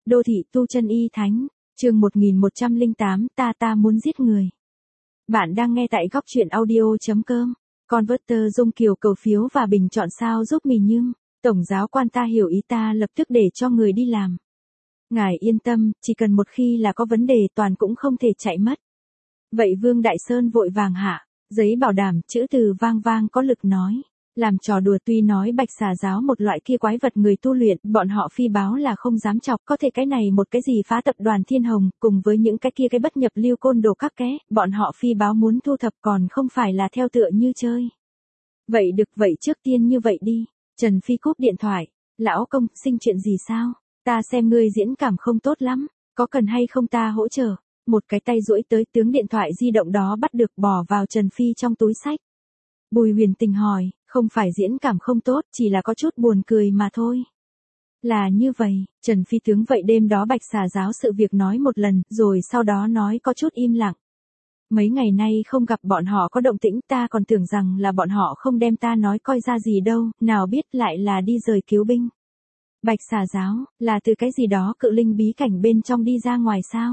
Đô thị tu chân y thánh, chương 1108, ta muốn giết người. Bạn đang nghe tại góc truyện audio.com. Converter Dung Kiều cầu phiếu và bình chọn sao giúp mình nhưng, tổng giáo quan ta hiểu ý ta lập tức để cho người đi làm. Ngài yên tâm, chỉ cần một khi là có vấn đề toàn cũng không thể chạy mất. Vậy Vương Đại Sơn vội vàng hạ, giấy bảo đảm, chữ từ vang vang có lực nói. Làm trò đùa tuy nói Bạch Xà giáo một loại kia quái vật người tu luyện, bọn họ phi báo là không dám chọc, có thể cái này một cái gì phá tập đoàn Thiên Hồng, cùng với những cái kia cái bất nhập lưu côn đồ các ké, bọn họ phi báo muốn thu thập còn không phải là theo tựa như chơi. Vậy được, vậy trước tiên như vậy đi. Trần Phi cúp điện thoại. Lão công, sinh chuyện gì sao? Ta xem ngươi diễn cảm không tốt lắm, có cần hay không ta hỗ trợ? Một cái tay duỗi tới tướng điện thoại di động đó bắt được bỏ vào Trần Phi trong túi xách. Bùi Huyền Tình hỏi, không phải diễn cảm không tốt, chỉ là có chút buồn cười mà thôi. Là như vậy, Trần Phi tướng vậy đêm đó Bạch Xà giáo sự việc nói một lần, rồi sau đó nói có chút im lặng. Mấy ngày nay không gặp bọn họ có động tĩnh, ta còn tưởng rằng là bọn họ không đem ta nói coi ra gì đâu, nào biết lại là đi rời cứu binh. Bạch Xà giáo, là từ cái gì đó cự linh bí cảnh bên trong đi ra ngoài sao?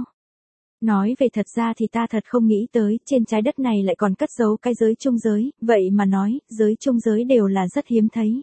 Nói về thật ra thì ta thật không nghĩ tới, trên trái đất này lại còn cất giấu cái giới trung giới, vậy mà nói, giới trung giới đều là rất hiếm thấy.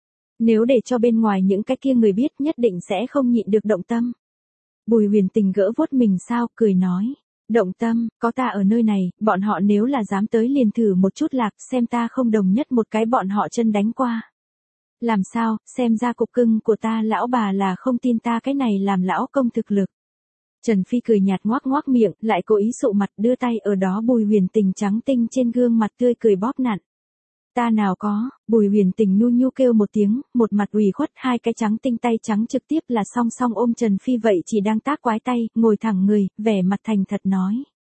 Nếu để cho bên ngoài những cái kia người biết nhất định sẽ không nhịn được động tâm. Bùi Huyền Tình gỡ vuốt mình sao, cười nói. Động tâm, có ta ở nơi này, bọn họ nếu là dám tới liền thử một chút lạc, xem ta không đồng nhất một cái bọn họ chân đánh qua. Làm sao, xem ra cục cưng của ta lão bà là không tin ta cái này làm lão công thực lực. Trần Phi cười nhạt ngoác ngoác miệng, lại cố ý sụ mặt đưa tay ở đó Bùi Huyền Tình trắng tinh trên gương mặt tươi cười bóp nặn. Ta nào có, Bùi Huyền Tình nhu nhu kêu một tiếng, một mặt ủy khuất, hai cái trắng tinh tay trắng trực tiếp là song song ôm Trần Phi vậy chỉ đang tác quái tay, ngồi thẳng người, vẻ mặt thành thật nói.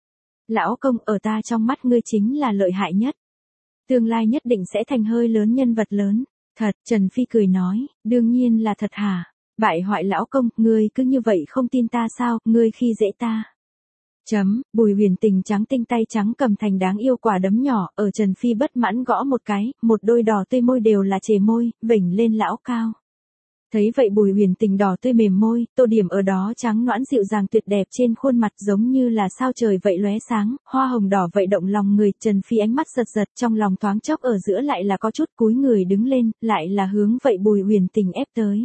Lão công, ở ta trong mắt ngươi chính là lợi hại nhất. Tương lai nhất định sẽ thành hơi lớn nhân vật lớn. Thật, Trần Phi cười nói, đương nhiên là thật hả? Bại hoại lão công, ngươi cứ như vậy không tin ta sao, ngươi khi dễ ta. Bùi Huyền Tình trắng tinh tay trắng cầm thành đáng yêu quả đấm nhỏ, ở Trần Phi bất mãn gõ một cái, một đôi đỏ tươi môi đều là chề môi, vểnh lên lão cao. Thấy vậy Bùi Huyền Tình đỏ tươi mềm môi, tô điểm ở đó trắng nõn dịu dàng tuyệt đẹp trên khuôn mặt giống như là sao trời vậy lóe sáng, hoa hồng đỏ vậy động lòng người, Trần Phi ánh mắt giật giật trong lòng thoáng chốc ở giữa lại là có chút cúi người đứng lên, lại là hướng vậy Bùi Huyền Tình ép tới.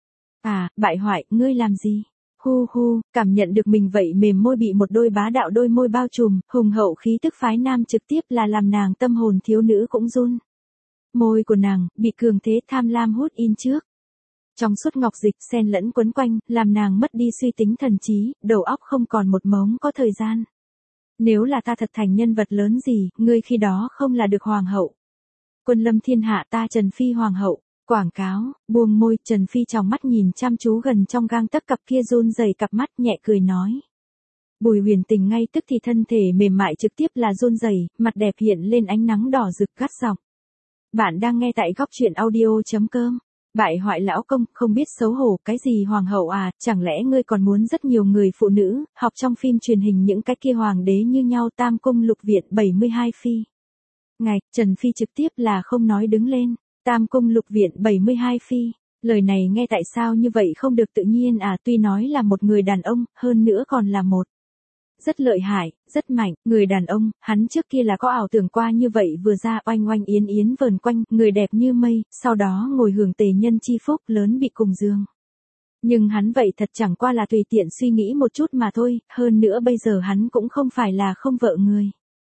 À, bại hoại, ngươi làm gì? Hu hu, cảm nhận được mình vậy mềm môi bị một đôi bá đạo đôi môi bao trùm, hùng hậu khí tức phái nam trực tiếp là làm nàng tâm hồn thiếu nữ cũng run. Môi của nàng, bị cường thế tham lam hút in trước. Trong suốt ngọc dịch xen lẫn quấn quanh, làm nàng mất đi suy tính thần trí, đầu óc không còn một mống có thời gian. Nếu là ta thật thành nhân vật lớn gì, ngươi khi đó không là được hoàng hậu. Quân lâm thiên hạ ta Trần Phi hoàng hậu. Quảng cáo, buông môi, Trần Phi trong mắt nhìn chăm chú gần trong gang tấc cặp kia run rẩy cặp mắt nhẹ cười nói. Bùi Huyền Tình ngay tức thì thân thể mềm mại trực tiếp là run rẩy, mặt đẹp hiện lên ánh nắng đỏ rực gắt giọng. Bạn đang nghe tại góc truyện audio.com. Bại hoại lão công, không biết xấu hổ, cái gì hoàng hậu à, chẳng lẽ ngươi còn muốn rất nhiều người phụ nữ, học trong phim truyền hình những cái kia hoàng đế như nhau tam cung lục viện 72 phi. Ngạch, Trần Phi trực tiếp là không nói đứng lên. Tam cung lục viện 72 phi, lời này nghe tại sao như vậy không được tự nhiên à, tuy nói là một người đàn ông, hơn nữa còn là một. Rất lợi hại, rất mạnh, người đàn ông, hắn trước kia là có ảo tưởng qua như vậy vừa ra oanh oanh yến yến vờn quanh, người đẹp như mây, sau đó ngồi hưởng tề nhân chi phúc lớn bị cùng giường. Nhưng hắn vậy thật chẳng qua là tùy tiện suy nghĩ một chút mà thôi, hơn nữa bây giờ hắn cũng không phải là không vợ người.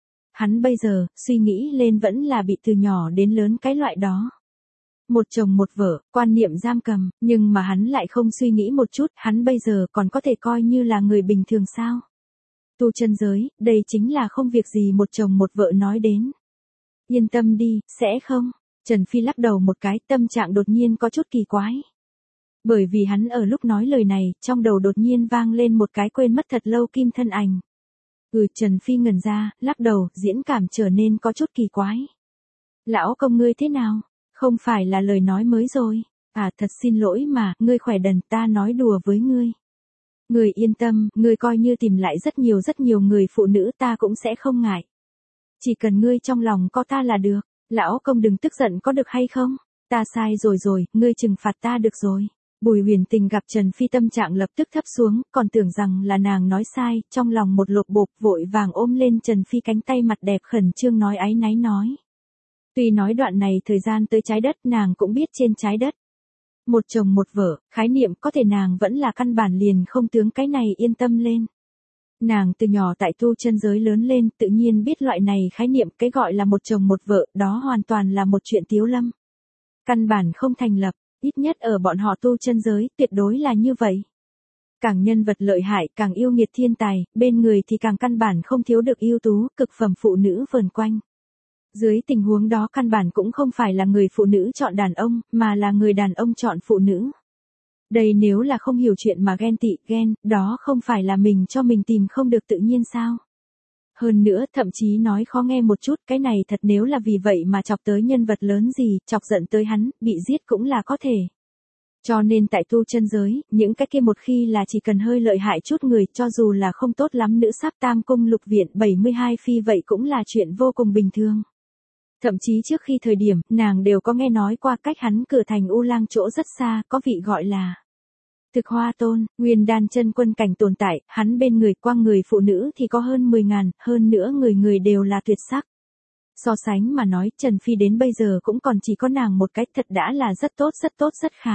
Hắn bây giờ, suy nghĩ lên vẫn là bị từ nhỏ đến lớn cái loại đó. Một chồng một vợ, quan niệm giam cầm, nhưng mà hắn lại không suy nghĩ một chút, hắn bây giờ còn có thể coi như là người bình thường sao? Tu chân giới, đây chính là không việc gì một chồng một vợ nói đến. Yên tâm đi, sẽ không. Trần Phi lắc đầu một cái, tâm trạng đột nhiên có chút kỳ quái. Bởi vì hắn ở lúc nói lời này, trong đầu đột nhiên vang lên một cái quên mất thật lâu kim thân ảnh. Trần Phi ngẩn ra, lắc đầu, diễn cảm trở nên có chút kỳ quái. Lão công ngươi thế nào? Không phải là lời nói mới rồi. À thật xin lỗi mà, ngươi khỏe đần, ta nói đùa với ngươi. Ngươi yên tâm, ngươi coi như tìm lại rất nhiều người phụ nữ ta cũng sẽ không ngại. Chỉ cần ngươi trong lòng có ta là được. Lão công đừng tức giận có được hay không? Ta sai rồi, ngươi trừng phạt ta được rồi. Bùi Huyền Tình gặp Trần Phi tâm trạng lập tức thấp xuống, còn tưởng rằng là nàng nói sai, trong lòng một lộp bộp vội vàng ôm lên Trần Phi cánh tay mặt đẹp khẩn trương nói áy náy nói. Tuy nói đoạn này thời gian tới trái đất nàng cũng biết trên trái đất. Một chồng một vợ, khái niệm có thể nàng vẫn là căn bản liền không tướng cái này yên tâm lên. Nàng từ nhỏ tại tu chân giới lớn lên tự nhiên biết loại này khái niệm cái gọi là một chồng một vợ đó hoàn toàn là một chuyện tiếu lâm. Căn bản không thành lập, ít nhất ở bọn họ tu chân giới tuyệt đối là như vậy. Càng nhân vật lợi hại càng yêu nghiệt thiên tài, bên người thì càng căn bản không thiếu được ưu tú, cực phẩm phụ nữ vờn quanh. Dưới tình huống đó căn bản cũng không phải là người phụ nữ chọn đàn ông, mà là người đàn ông chọn phụ nữ. Đây nếu là không hiểu chuyện mà ghen tị, ghen, đó không phải là mình cho mình tìm không được tự nhiên sao? Hơn nữa thậm chí nói khó nghe một chút, cái này thật nếu là vì vậy mà chọc tới nhân vật lớn gì, chọc giận tới hắn, bị giết cũng là có thể. Cho nên tại tu chân giới, những cái kia một khi là chỉ cần hơi lợi hại chút người, cho dù là không tốt lắm nữ sắp tam cung lục viện 72 phi vậy cũng là chuyện vô cùng bình thường. Thậm chí trước khi thời điểm, nàng đều có nghe nói qua cách hắn cửa thành U Lang chỗ rất xa, có vị gọi là Thực Hoa Tôn, nguyên đan chân quân cảnh tồn tại, hắn bên người quang người phụ nữ thì có hơn 10.000, hơn nữa người người đều là tuyệt sắc. So sánh mà nói, Trần Phi đến bây giờ cũng còn chỉ có nàng một cách thật đã là rất tốt rất khá.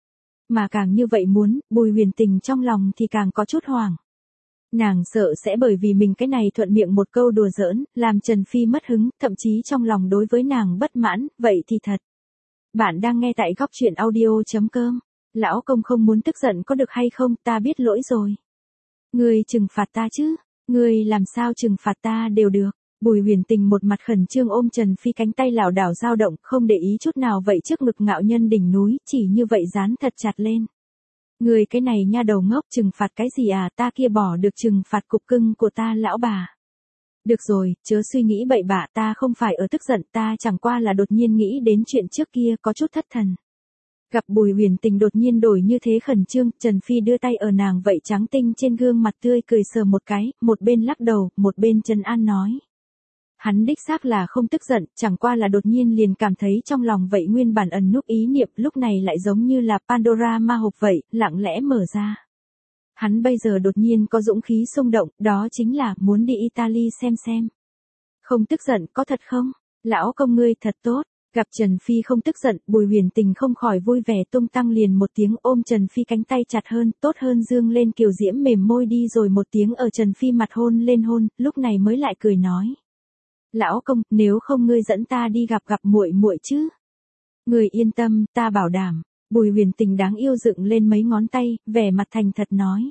Mà càng như vậy muốn, Bùi Huyền Tình trong lòng thì càng có chút hoảng. Nàng sợ sẽ bởi vì mình cái này thuận miệng một câu đùa giỡn, làm Trần Phi mất hứng, thậm chí trong lòng đối với nàng bất mãn, vậy thì thật. Bạn đang nghe tại góc truyện audio.com. Lão công không muốn tức giận có được hay không, ta biết lỗi rồi. Ngươi trừng phạt ta chứ, ngươi làm sao trừng phạt ta đều được. Bùi Huyền Tình một mặt khẩn trương ôm Trần Phi cánh tay lảo đảo dao động, không để ý chút nào vậy trước ngực ngạo nhân đỉnh núi, chỉ như vậy dán thật chặt lên. Người cái này nha đầu ngốc trừng phạt cái gì à, ta kia bỏ được trừng phạt cục cưng của ta lão bà. Được rồi, chớ suy nghĩ bậy bạ, ta không phải ở tức giận, ta chẳng qua là đột nhiên nghĩ đến chuyện trước kia có chút thất thần. Gặp Bùi Huyền Tình đột nhiên đổi như thế khẩn trương, Trần Phi đưa tay ở nàng vậy trắng tinh trên gương mặt tươi cười sờ một cái, một bên lắc đầu, một bên trấn an nói. Hắn đích xác là không tức giận, chẳng qua là đột nhiên liền cảm thấy trong lòng vậy nguyên bản ẩn núp ý niệm lúc này lại giống như là Pandora ma hộp vậy, lặng lẽ mở ra. Hắn bây giờ đột nhiên có dũng khí xung động, đó chính là muốn đi Italy xem. Không tức giận, có thật không? Lão công ngươi thật tốt. Gặp Trần Phi không tức giận, Bùi Huyền Tình không khỏi vui vẻ tung tăng liền một tiếng ôm Trần Phi cánh tay chặt hơn, tốt hơn dương lên kiều diễm mềm môi đi rồi một tiếng ở Trần Phi mặt hôn lên hôn, lúc này mới lại cười nói. Lão công, nếu không ngươi dẫn ta đi gặp muội muội chứ? Ngươi yên tâm, ta bảo đảm. Bùi Huyền Tình đáng yêu dựng lên mấy ngón tay, vẻ mặt thành thật nói.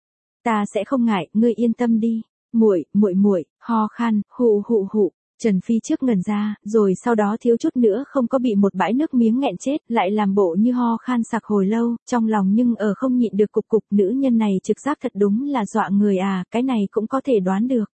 Ta sẽ không ngại, ngươi yên tâm đi. Muội, ho khan, hụ. Trần Phi trước ngẩn ra, rồi sau đó thiếu chút nữa không có bị một bãi nước miếng nghẹn chết, lại làm bộ như ho khan sặc hồi lâu, trong lòng nhưng ở không nhịn được cục nữ nhân này trực giác thật đúng là dọa người à, cái này cũng có thể đoán được.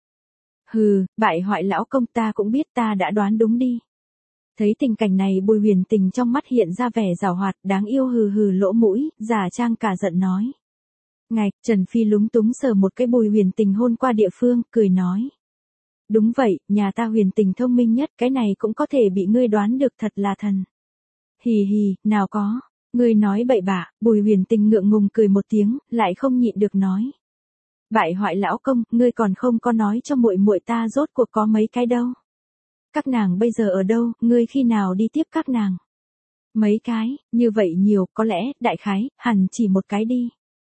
Hừ, bại hoại lão công, ta cũng biết ta đã đoán đúng đi. Thấy tình cảnh này Bùi Huyền Tình trong mắt hiện ra vẻ giảo hoạt, đáng yêu hừ lỗ mũi, giả trang cả giận nói. Ngạch, Trần Phi lúng túng sờ một cái Bùi Huyền Tình hôn qua địa phương, cười nói. Đúng vậy, nhà ta Huyền Tình thông minh nhất, cái này cũng có thể bị ngươi đoán được thật là thần. Hì, nào có, ngươi nói bậy bạ, Bùi Huyền Tình ngượng ngùng cười một tiếng, lại không nhịn được nói. Bại hoại lão công, ngươi còn không có nói cho muội ta rốt cuộc có mấy cái đâu. Các nàng bây giờ ở đâu, ngươi khi nào đi tiếp các nàng? Mấy cái, như vậy nhiều, có lẽ, đại khái, hẳn chỉ một cái đi.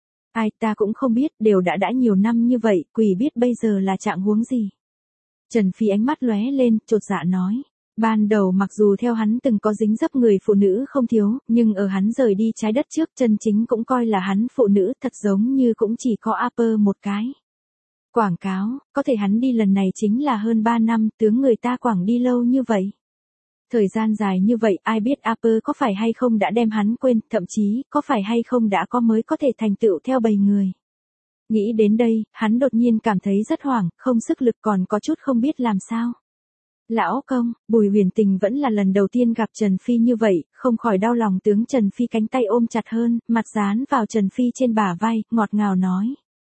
Ai ta cũng không biết, đều đã nhiều năm như vậy, quỷ biết bây giờ là trạng huống gì. Trần Phi ánh mắt lóe lên, chột dạ nói. Ban đầu mặc dù theo hắn từng có dính dấp người phụ nữ không thiếu, nhưng ở hắn rời đi trái đất trước chân chính cũng coi là hắn phụ nữ thật giống như cũng chỉ có Upper một cái. Quảng cáo, có thể hắn đi lần này chính là hơn 3 năm, tướng người ta quảng đi lâu như vậy. Thời gian dài như vậy ai biết Upper có phải hay không đã đem hắn quên, thậm chí có phải hay không đã có mới có thể thành tựu theo bầy người. Nghĩ đến đây, hắn đột nhiên cảm thấy rất hoảng, không sức lực còn có chút không biết làm sao. Lão công, Bùi Huyền Tình vẫn là lần đầu tiên gặp Trần Phi như vậy, không khỏi đau lòng tướng Trần Phi cánh tay ôm chặt hơn, mặt dán vào Trần Phi trên bả vai, ngọt ngào nói.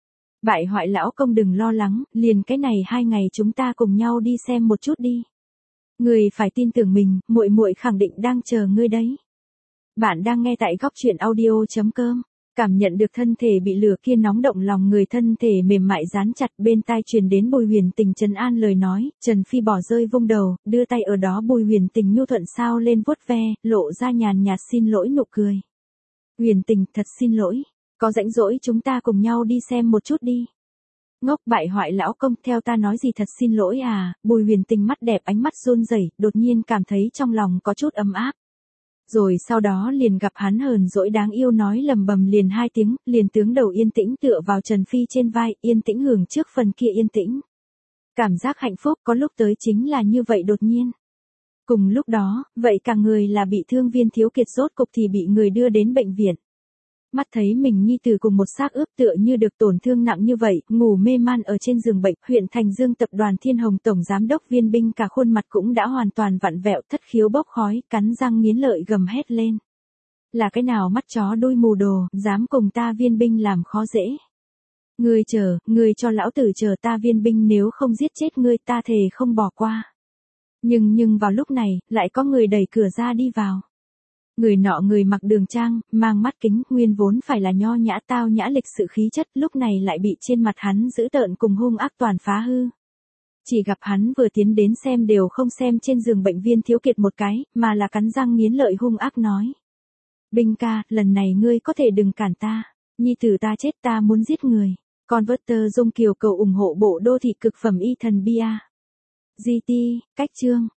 Bại hoại lão công đừng lo lắng, liền cái này 2 ngày chúng ta cùng nhau đi xem một chút đi. Ngươi phải tin tưởng mình, muội khẳng định đang chờ ngươi đấy. Bạn đang nghe tại góc chuyện audio.com. Cảm nhận được thân thể bị lửa kia nóng động lòng người, thân thể mềm mại dán chặt, bên tai truyền đến Bùi Huyền Tình trấn an lời nói. Trần Phi bỏ rơi vung đầu, đưa tay ở đó Bùi Huyền Tình nhu thuận sao lên vuốt ve, lộ ra nhàn nhạt xin lỗi nụ cười. Huyền Tình, thật xin lỗi. Có rảnh rỗi chúng ta cùng nhau đi xem một chút đi. Ngốc bại hoại lão công, theo ta nói gì thật xin lỗi à? Bùi Huyền Tình mắt đẹp ánh mắt run rẩy, đột nhiên cảm thấy trong lòng có chút ấm áp. Rồi sau đó liền gặp hắn hờn dỗi đáng yêu nói lầm bầm liền 2 tiếng, liền tướng đầu yên tĩnh tựa vào Trần Phi trên vai, yên tĩnh hưởng trước phần kia yên tĩnh. Cảm giác hạnh phúc có lúc tới chính là như vậy đột nhiên. Cùng lúc đó, vậy cả người là bị thương Viên Thiếu Kiệt rốt cục thì bị người đưa đến bệnh viện. Mắt thấy mình nhi tử cùng một xác ướp tựa như được tổn thương nặng như vậy, ngủ mê man ở trên giường bệnh, huyện Thành Dương tập đoàn Thiên Hồng tổng giám đốc Viên Binh cả khuôn mặt cũng đã hoàn toàn vặn vẹo, thất khiếu bốc khói, cắn răng nghiến lợi gầm hét lên. Là cái nào mắt chó đuôi mù đồ, dám cùng ta Viên Binh làm khó dễ. Ngươi cho lão tử chờ ta Viên Binh, nếu không giết chết ngươi ta thề không bỏ qua. Nhưng vào lúc này, lại có người đẩy cửa ra đi vào. Người nọ người mặc đường trang, mang mắt kính, nguyên vốn phải là nho nhã tao nhã lịch sự khí chất, lúc này lại bị trên mặt hắn dữ tợn cùng hung ác toàn phá hư. Chỉ gặp hắn vừa tiến đến xem đều không xem trên giường bệnh Viên Thiếu Kiệt một cái, mà là cắn răng nghiến lợi hung ác nói. Binh ca, lần này ngươi có thể đừng cản ta, nhi tử ta chết ta muốn giết người. Converter Dung Kiều cầu ủng hộ bộ đô thị cực phẩm y thần bia. GT, cách chương.